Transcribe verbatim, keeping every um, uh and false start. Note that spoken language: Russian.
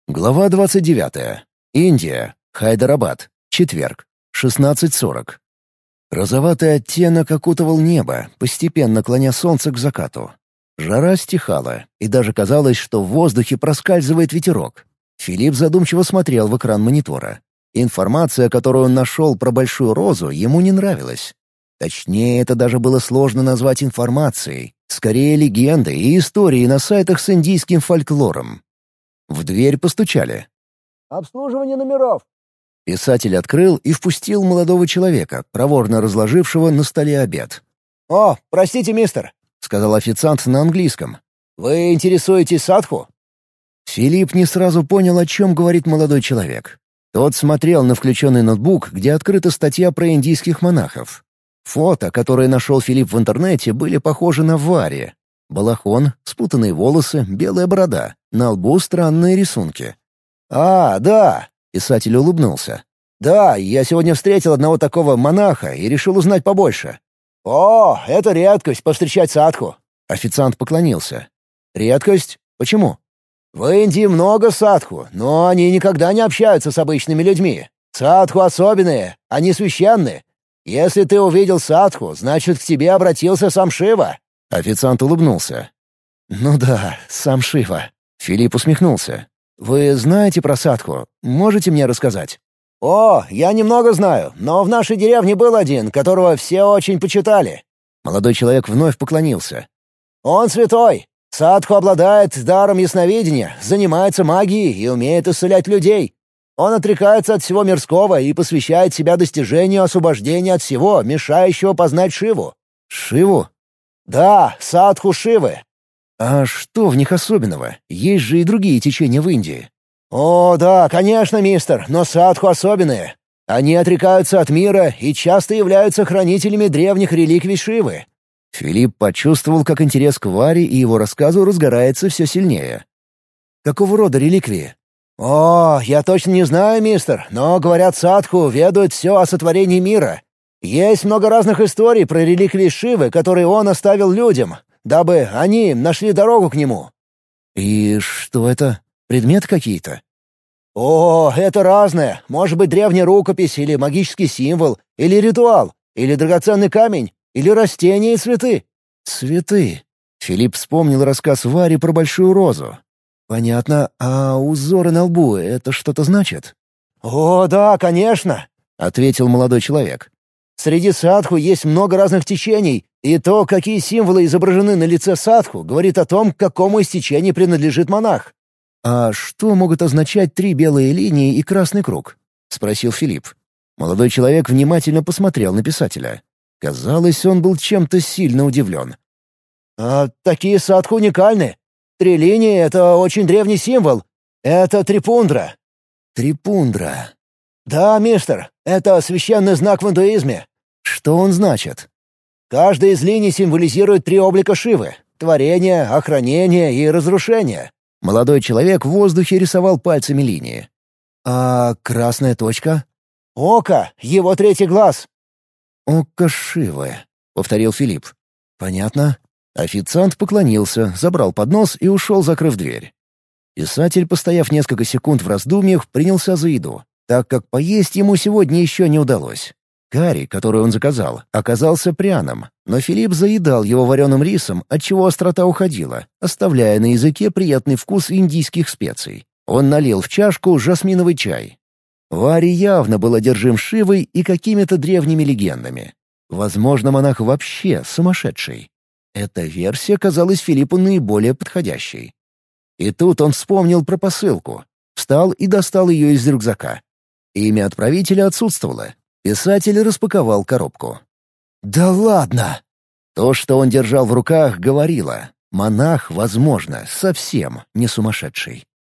Глава двадцать девятая. Индия. Хайдарабад. Четверг. шестнадцать сорок. Розоватый оттенок окутывал небо, постепенно клоня солнце к закату. Жара стихала, и даже казалось, что в воздухе проскальзывает ветерок. Филипп задумчиво смотрел в экран монитора. Информация, которую он нашел про Большую Розу, ему не нравилась. Точнее, это даже было сложно назвать информацией. Скорее, легендой и историей на сайтах с индийским фольклором. В дверь постучали. «Обслуживание номеров!» Писатель открыл и впустил молодого человека, проворно разложившего на столе обед. «О, простите, мистер», — сказал официант на английском. «Вы интересуетесь садху?» Филипп не сразу понял, о чем говорит молодой человек. Тот смотрел на включенный ноутбук, где открыта статья про индийских монахов. Фото, которые нашел Филипп в интернете, были похожи на Вари. Балахон, спутанные волосы, белая борода, на лбу странные рисунки. «А, да», — писатель улыбнулся. «Да, я сегодня встретил одного такого монаха и решил узнать побольше». «О, это редкость — повстречать садху». Официант поклонился. «Редкость? Почему?» «В Индии много садху, но они никогда не общаются с обычными людьми. Садху особенные, они священны. Если ты увидел садху, значит, к тебе обратился сам Шива». Официант улыбнулся. «Ну да, сам Шива». Филипп усмехнулся. «Вы знаете про садху? Можете мне рассказать?» «О, я немного знаю, но в нашей деревне был один, которого все очень почитали». Молодой человек вновь поклонился. «Он святой. Садху обладает даром ясновидения, занимается магией и умеет исцелять людей. Он отрекается от всего мирского и посвящает себя достижению освобождения от всего, мешающего познать Шиву». «Шиву?» «Да, садху Шивы». «А что в них особенного? Есть же и другие течения в Индии». «О, да, конечно, мистер, но садху особенные. Они отрекаются от мира и часто являются хранителями древних реликвий Шивы». Филипп почувствовал, как интерес к Варе и его рассказу разгорается все сильнее. «Какого рода реликвии?» «О, я точно не знаю, мистер, но, говорят, садху ведают все о сотворении мира. Есть много разных историй про реликвии Шивы, которые он оставил людям, дабы они нашли дорогу к нему». «И что это? Предметы какие-то?» «О, это разное. Может быть, древняя рукопись, или магический символ, или ритуал, или драгоценный камень, или растения и цветы». «Цветы». Филипп вспомнил рассказ Вари про Большую Розу. «Понятно. А узоры на лбу — это что-то значит?» «О, да, конечно», — ответил молодой человек. «Среди садху есть много разных течений, и то, какие символы изображены на лице садху, говорит о том, к какому из течений принадлежит монах». «А что могут означать три белые линии и красный круг?» — спросил Филипп. Молодой человек внимательно посмотрел на писателя. Казалось, он был чем-то сильно удивлен. «А такие садху уникальны. Три линии — это очень древний символ. Это трипундра». «Трипундра». «Да, мистер, это священный знак в индуизме». «Что он значит?» «Каждая из линий символизирует три облика Шивы — творение, охранение и разрушение». Молодой человек в воздухе рисовал пальцами линии. «А красная точка?» «Око, его третий глаз». «Око Шивы», — повторил Филипп. «Понятно». Официант поклонился, забрал поднос и ушел, закрыв дверь. Писатель, постояв несколько секунд в раздумьях, принялся за еду, так как поесть ему сегодня еще не удалось. Карри, который он заказал, оказался пряным, но Филипп заедал его вареным рисом, отчего острота уходила, оставляя на языке приятный вкус индийских специй. Он налил в чашку жасминовый чай. Вари явно был одержим Шивой и какими-то древними легендами. Возможно, монах вообще сумасшедший. Эта версия казалась Филиппу наиболее подходящей. И тут он вспомнил про посылку. Встал и достал ее из рюкзака. Имя отправителя отсутствовало. Писатель распаковал коробку. «Да ладно!» То, что он держал в руках, говорило. Монах, возможно, совсем не сумасшедший.